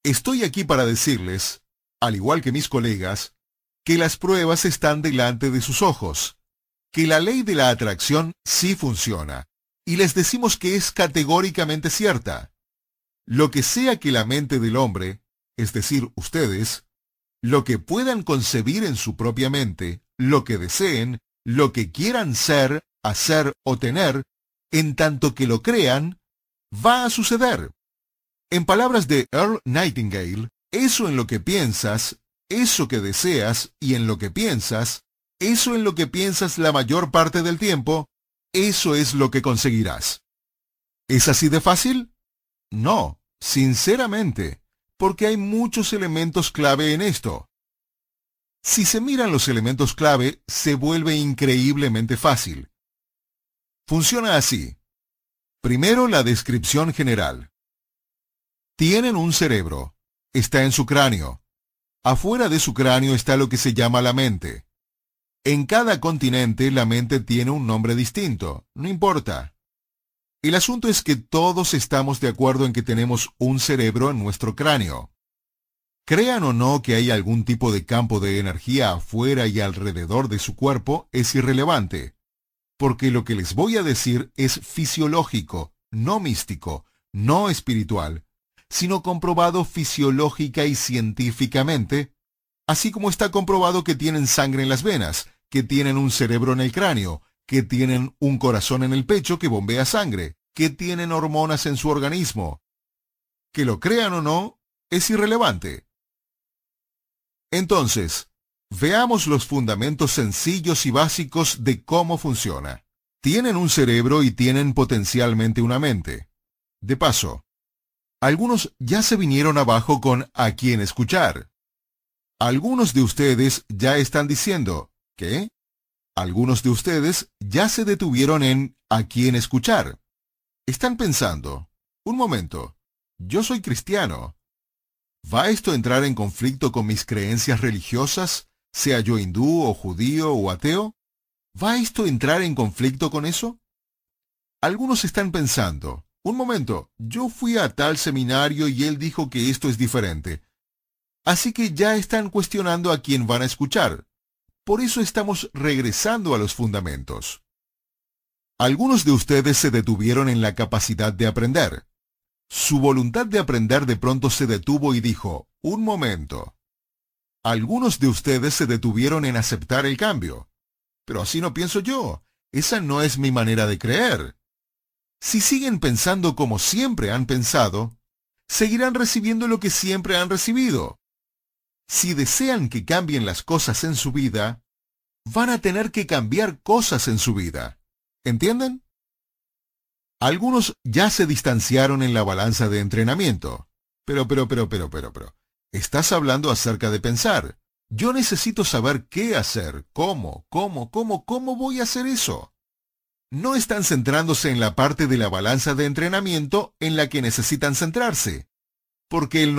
Estoy aquí para decirles, al igual que mis colegas, que las pruebas están delante de sus ojos, que la ley de la atracción sí funciona, y les decimos que es categóricamente cierta. Lo que sea que la mente del hombre, es decir, ustedes, lo que puedan concebir en su propia mente, lo que deseen, lo que quieran ser, hacer o tener, en tanto que lo crean, va a suceder. En palabras de Earl Nightingale, eso en lo que piensas, eso que deseas y en lo que piensas, eso en lo que piensas la mayor parte del tiempo, eso es lo que conseguirás. ¿Es así de fácil? No, sinceramente, porque hay muchos elementos clave en esto. Si se miran los elementos clave, se vuelve increíblemente fácil. Funciona así. Primero, la descripción general. Tienen un cerebro. Está en su cráneo. Afuera de su cráneo está lo que se llama la mente. En cada continente la mente tiene un nombre distinto, no importa. El asunto es que todos estamos de acuerdo en que tenemos un cerebro en nuestro cráneo. Crean o no que hay algún tipo de campo de energía afuera y alrededor de su cuerpo es irrelevante, porque lo que les voy a decir es fisiológico, no místico, no espiritual, sino comprobado fisiológica y científicamente, así como está comprobado que tienen sangre en las venas, que tienen un cerebro en el cráneo, que tienen un corazón en el pecho que bombea sangre, que tienen hormonas en su organismo. Que lo crean o no, es irrelevante. Entonces, veamos los fundamentos sencillos y básicos de cómo funciona. Tienen un cerebro y tienen potencialmente una mente. De paso, algunos ya se vinieron abajo con a quién escuchar. Algunos de ustedes ya están diciendo, ¿qué? Algunos de ustedes ya se detuvieron en a quién escuchar. Están pensando, un momento, yo soy cristiano. ¿Va esto a entrar en conflicto con mis creencias religiosas, sea yo hindú o judío o ateo? ¿Va esto a entrar en conflicto con eso? Algunos están pensando, un momento, yo fui a tal seminario y él dijo que esto es diferente. Así que ya están cuestionando a quién van a escuchar. Por eso estamos regresando a los fundamentos. Algunos de ustedes se detuvieron en la capacidad de aprender. Su voluntad de aprender de pronto se detuvo y dijo, un momento. Algunos de ustedes se detuvieron en aceptar el cambio. Pero así no pienso yo. Esa no es mi manera de creer. Si siguen pensando como siempre han pensado, seguirán recibiendo lo que siempre han recibido. Si desean que cambien las cosas en su vida, van a tener que cambiar cosas en su vida. ¿Entienden? Algunos ya se distanciaron en la balanza de entrenamiento. Pero. Estás hablando acerca de pensar. Yo necesito saber qué hacer, cómo voy a hacer eso. No están centrándose en la parte de la balanza de entrenamiento en la que necesitan centrarse, porque el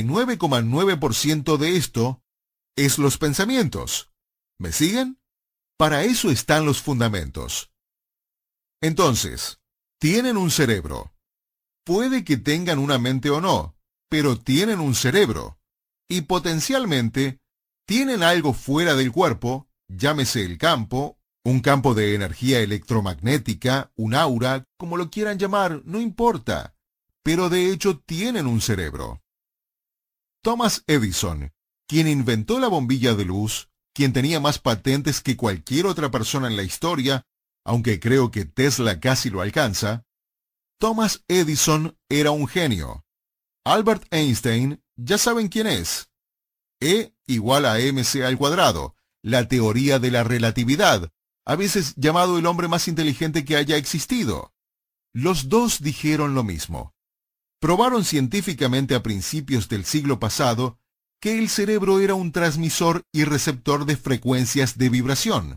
99,9% de esto es los pensamientos. ¿Me siguen? Para eso están los fundamentos. Entonces, tienen un cerebro. Puede que tengan una mente o no, pero tienen un cerebro. Y potencialmente, tienen algo fuera del cuerpo, llámese el campo, un campo de energía electromagnética, un aura, como lo quieran llamar, no importa. Pero de hecho tienen un cerebro. Thomas Edison, quien inventó la bombilla de luz, quien tenía más patentes que cualquier otra persona en la historia, aunque creo que Tesla casi lo alcanza, Thomas Edison era un genio. Albert Einstein, ya saben quién es. E igual a mc al cuadrado, la teoría de la relatividad, a veces llamado el hombre más inteligente que haya existido. Los dos dijeron lo mismo. Probaron científicamente a principios del siglo pasado que el cerebro era un transmisor y receptor de frecuencias de vibración.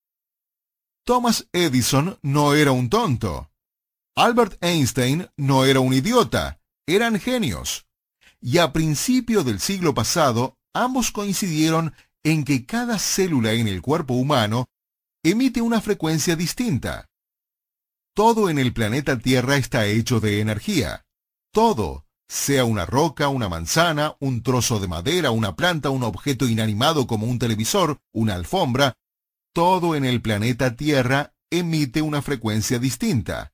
Thomas Edison no era un tonto. Albert Einstein no era un idiota, eran genios. Y a principio del siglo pasado, ambos coincidieron en que cada célula en el cuerpo humano emite una frecuencia distinta. Todo en el planeta Tierra está hecho de energía. Todo, sea una roca, una manzana, un trozo de madera, una planta, un objeto inanimado como un televisor, una alfombra, todo en el planeta Tierra emite una frecuencia distinta.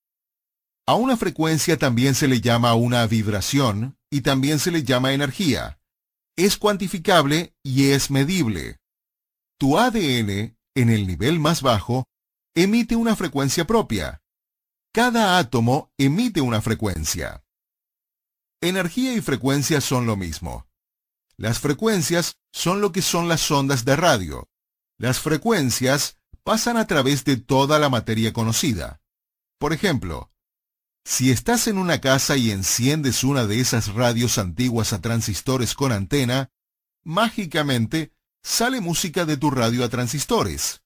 A una frecuencia también se le llama una vibración y también se le llama energía. Es cuantificable y es medible. Tu ADN, en el nivel más bajo, emite una frecuencia propia. Cada átomo emite una frecuencia. Energía y frecuencia son lo mismo. Las frecuencias son lo que son las ondas de radio. Las frecuencias pasan a través de toda la materia conocida. Por ejemplo, si estás en una casa y enciendes una de esas radios antiguas a transistores con antena, mágicamente sale música de tu radio a transistores.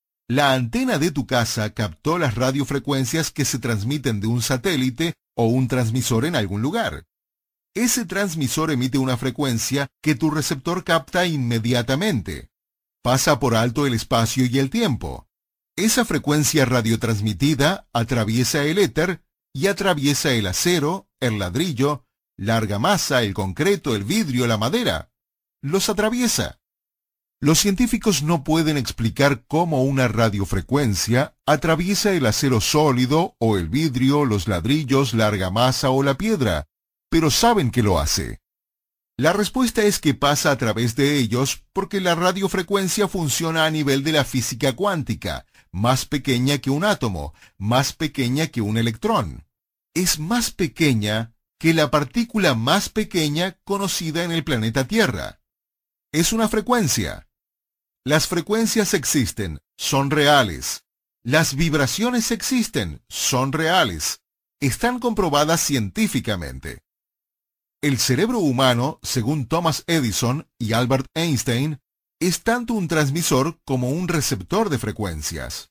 La antena de tu casa captó las radiofrecuencias que se transmiten de un satélite o un transmisor en algún lugar. Ese transmisor emite una frecuencia que tu receptor capta inmediatamente. Pasa por alto el espacio y el tiempo. Esa frecuencia radiotransmitida atraviesa el éter y atraviesa el acero, el ladrillo, la argamasa, el concreto, el vidrio, la madera. Los atraviesa. Los científicos no pueden explicar cómo una radiofrecuencia atraviesa el acero sólido o el vidrio, los ladrillos, la argamasa o la piedra, pero saben que lo hace. La respuesta es que pasa a través de ellos porque la radiofrecuencia funciona a nivel de la física cuántica, más pequeña que un átomo, más pequeña que un electrón. Es más pequeña que la partícula más pequeña conocida en el planeta Tierra. Es una frecuencia. Las frecuencias existen, son reales. Las vibraciones existen, son reales. Están comprobadas científicamente. El cerebro humano, según Thomas Edison y Albert Einstein, es tanto un transmisor como un receptor de frecuencias.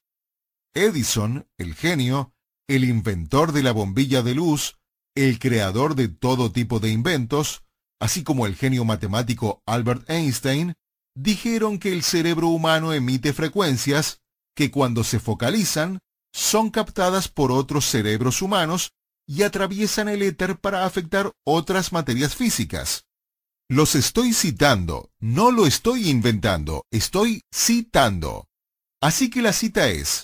Edison, el genio, el inventor de la bombilla de luz, el creador de todo tipo de inventos, así como el genio matemático Albert Einstein, dijeron que el cerebro humano emite frecuencias que cuando se focalizan son captadas por otros cerebros humanos y atraviesan el éter para afectar otras materias físicas. Los estoy citando, no lo estoy inventando, estoy citando. Así que la cita es: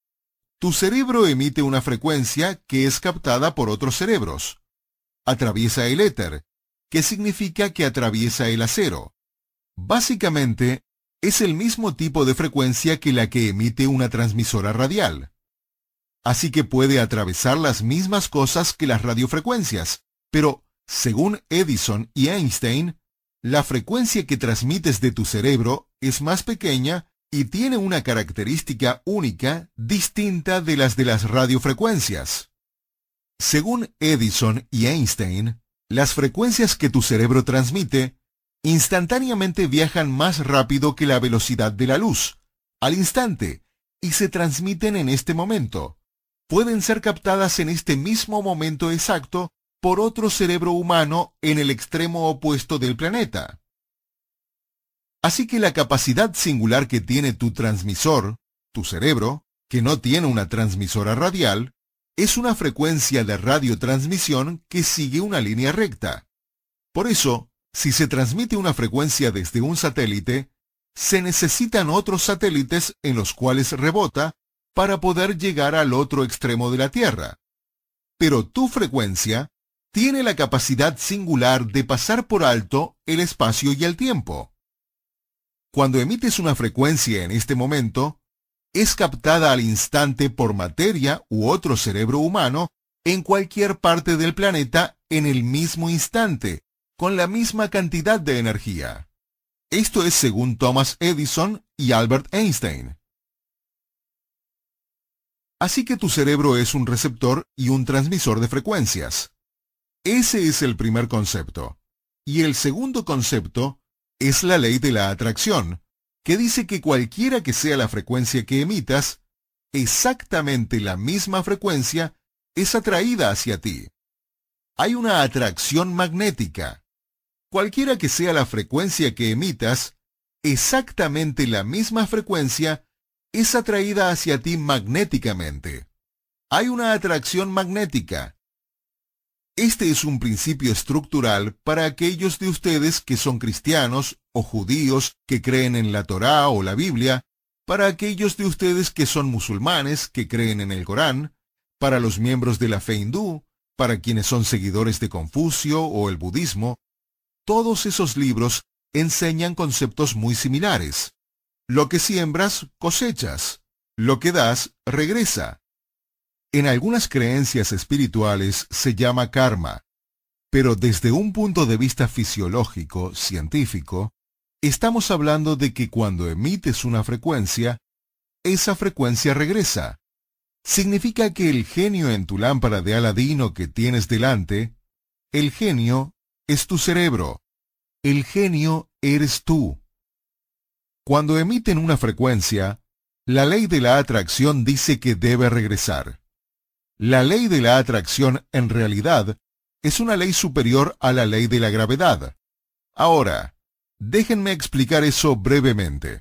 tu cerebro emite una frecuencia que es captada por otros cerebros. Atraviesa el éter, que significa que atraviesa el acero. Básicamente, es el mismo tipo de frecuencia que la que emite una transmisora radial. Así que puede atravesar las mismas cosas que las radiofrecuencias, pero, según Edison y Einstein, la frecuencia que transmites de tu cerebro es más pequeña y tiene una característica única distinta de las radiofrecuencias. Según Edison y Einstein, las frecuencias que tu cerebro transmite instantáneamente viajan más rápido que la velocidad de la luz, al instante, y se transmiten en este momento. Pueden ser captadas en este mismo momento exacto por otro cerebro humano en el extremo opuesto del planeta. Así que la capacidad singular que tiene tu transmisor, tu cerebro, que no tiene una transmisora radial, es una frecuencia de radiotransmisión que sigue una línea recta. Por eso, si se transmite una frecuencia desde un satélite, se necesitan otros satélites en los cuales rebota para poder llegar al otro extremo de la Tierra. Pero tu frecuencia tiene la capacidad singular de pasar por alto el espacio y el tiempo. Cuando emites una frecuencia en este momento, es captada al instante por materia u otro cerebro humano en cualquier parte del planeta en el mismo instante, con la misma cantidad de energía. Esto es según Thomas Edison y Albert Einstein. Así que tu cerebro es un receptor y un transmisor de frecuencias. Ese es el primer concepto. Y el segundo concepto es la ley de la atracción, que dice que cualquiera que sea la frecuencia que emitas, exactamente la misma frecuencia es atraída hacia ti. Hay una atracción magnética. Cualquiera que sea la frecuencia que emitas, exactamente la misma frecuencia es atraída hacia ti magnéticamente. Hay una atracción magnética. Este es un principio estructural para aquellos de ustedes que son cristianos o judíos que creen en la Torá o la Biblia, para aquellos de ustedes que son musulmanes que creen en el Corán, para los miembros de la fe hindú, para quienes son seguidores de Confucio o el budismo. Todos esos libros enseñan conceptos muy similares. Lo que siembras, cosechas. Lo que das, regresa. En algunas creencias espirituales se llama karma, pero desde un punto de vista fisiológico, científico, estamos hablando de que cuando emites una frecuencia, esa frecuencia regresa. Significa que el genio en tu lámpara de Aladino que tienes delante, el genio es tu cerebro. El genio eres tú. Cuando emiten una frecuencia, la ley de la atracción dice que debe regresar. La ley de la atracción, en realidad, es una ley superior a la ley de la gravedad. Ahora, déjenme explicar eso brevemente.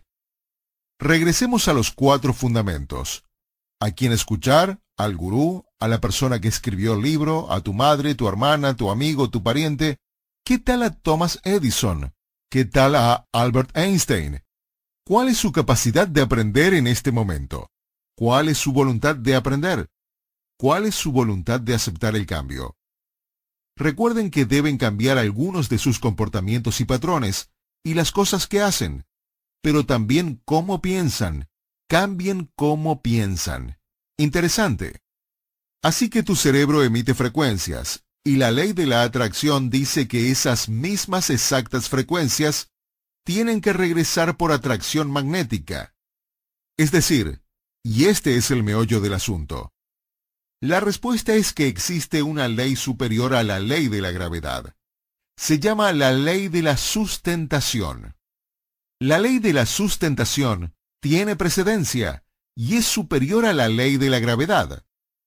Regresemos a los 4 fundamentos. ¿A quién escuchar? Al gurú, a la persona que escribió el libro, a tu madre, tu hermana, tu amigo, tu pariente. ¿Qué tal a Thomas Edison? ¿Qué tal a Albert Einstein? ¿Cuál es su capacidad de aprender en este momento? ¿Cuál es su voluntad de aprender? ¿Cuál es su voluntad de aceptar el cambio? Recuerden que deben cambiar algunos de sus comportamientos y patrones, y las cosas que hacen, pero también cómo piensan. Cambien cómo piensan. Interesante. Así que tu cerebro emite frecuencias, y la ley de la atracción dice que esas mismas exactas frecuencias tienen que regresar por atracción magnética. Es decir, y este es el meollo del asunto. La respuesta es que existe una ley superior a la ley de la gravedad. Se llama la ley de la sustentación. La ley de la sustentación tiene precedencia y es superior a la ley de la gravedad.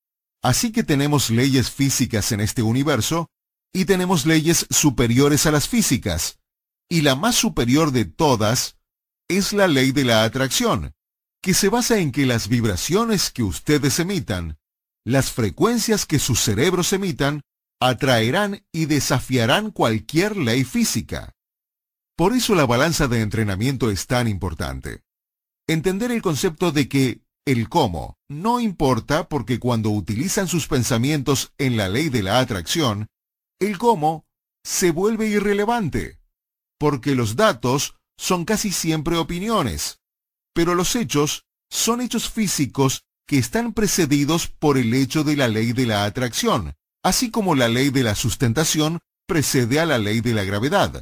Así que tenemos leyes físicas en este universo y tenemos leyes superiores a las físicas. Y la más superior de todas es la ley de la atracción, que se basa en que las vibraciones que ustedes emitan, las frecuencias que sus cerebros emitan, atraerán y desafiarán cualquier ley física. Por eso la balanza de entrenamiento es tan importante. Entender el concepto de que el cómo no importa porque cuando utilizan sus pensamientos en la ley de la atracción, el cómo se vuelve irrelevante, porque los datos son casi siempre opiniones, pero los hechos son hechos físicos que están precedidos por el hecho de la ley de la atracción, así como la ley de la sustentación precede a la ley de la gravedad.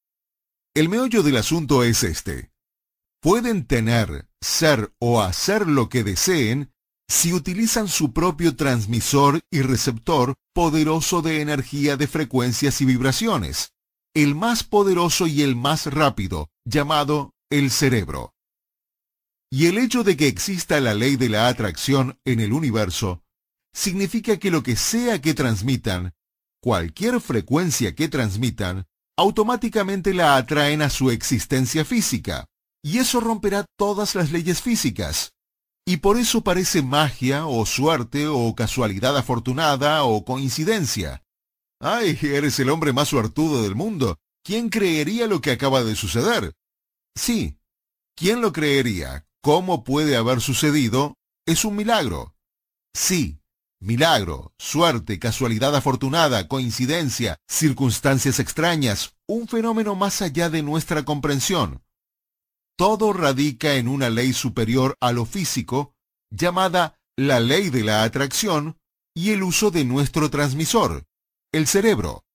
El meollo del asunto es este. Pueden tener, ser o hacer lo que deseen si utilizan su propio transmisor y receptor poderoso de energía de frecuencias y vibraciones, el más poderoso y el más rápido, llamado el cerebro. Y el hecho de que exista la ley de la atracción en el universo significa que lo que sea que transmitan, cualquier frecuencia que transmitan, automáticamente la atraen a su existencia física, y eso romperá todas las leyes físicas. Y por eso parece magia o suerte o casualidad afortunada o coincidencia. ¡Ay, eres el hombre más suertudo del mundo! ¿Quién creería lo que acaba de suceder? Sí, ¿quién lo creería? ¿Cómo puede haber sucedido? Es un milagro. Sí, milagro, suerte, casualidad afortunada, coincidencia, circunstancias extrañas, un fenómeno más allá de nuestra comprensión. Todo radica en una ley superior a lo físico, llamada la ley de la atracción, y el uso de nuestro transmisor, el cerebro.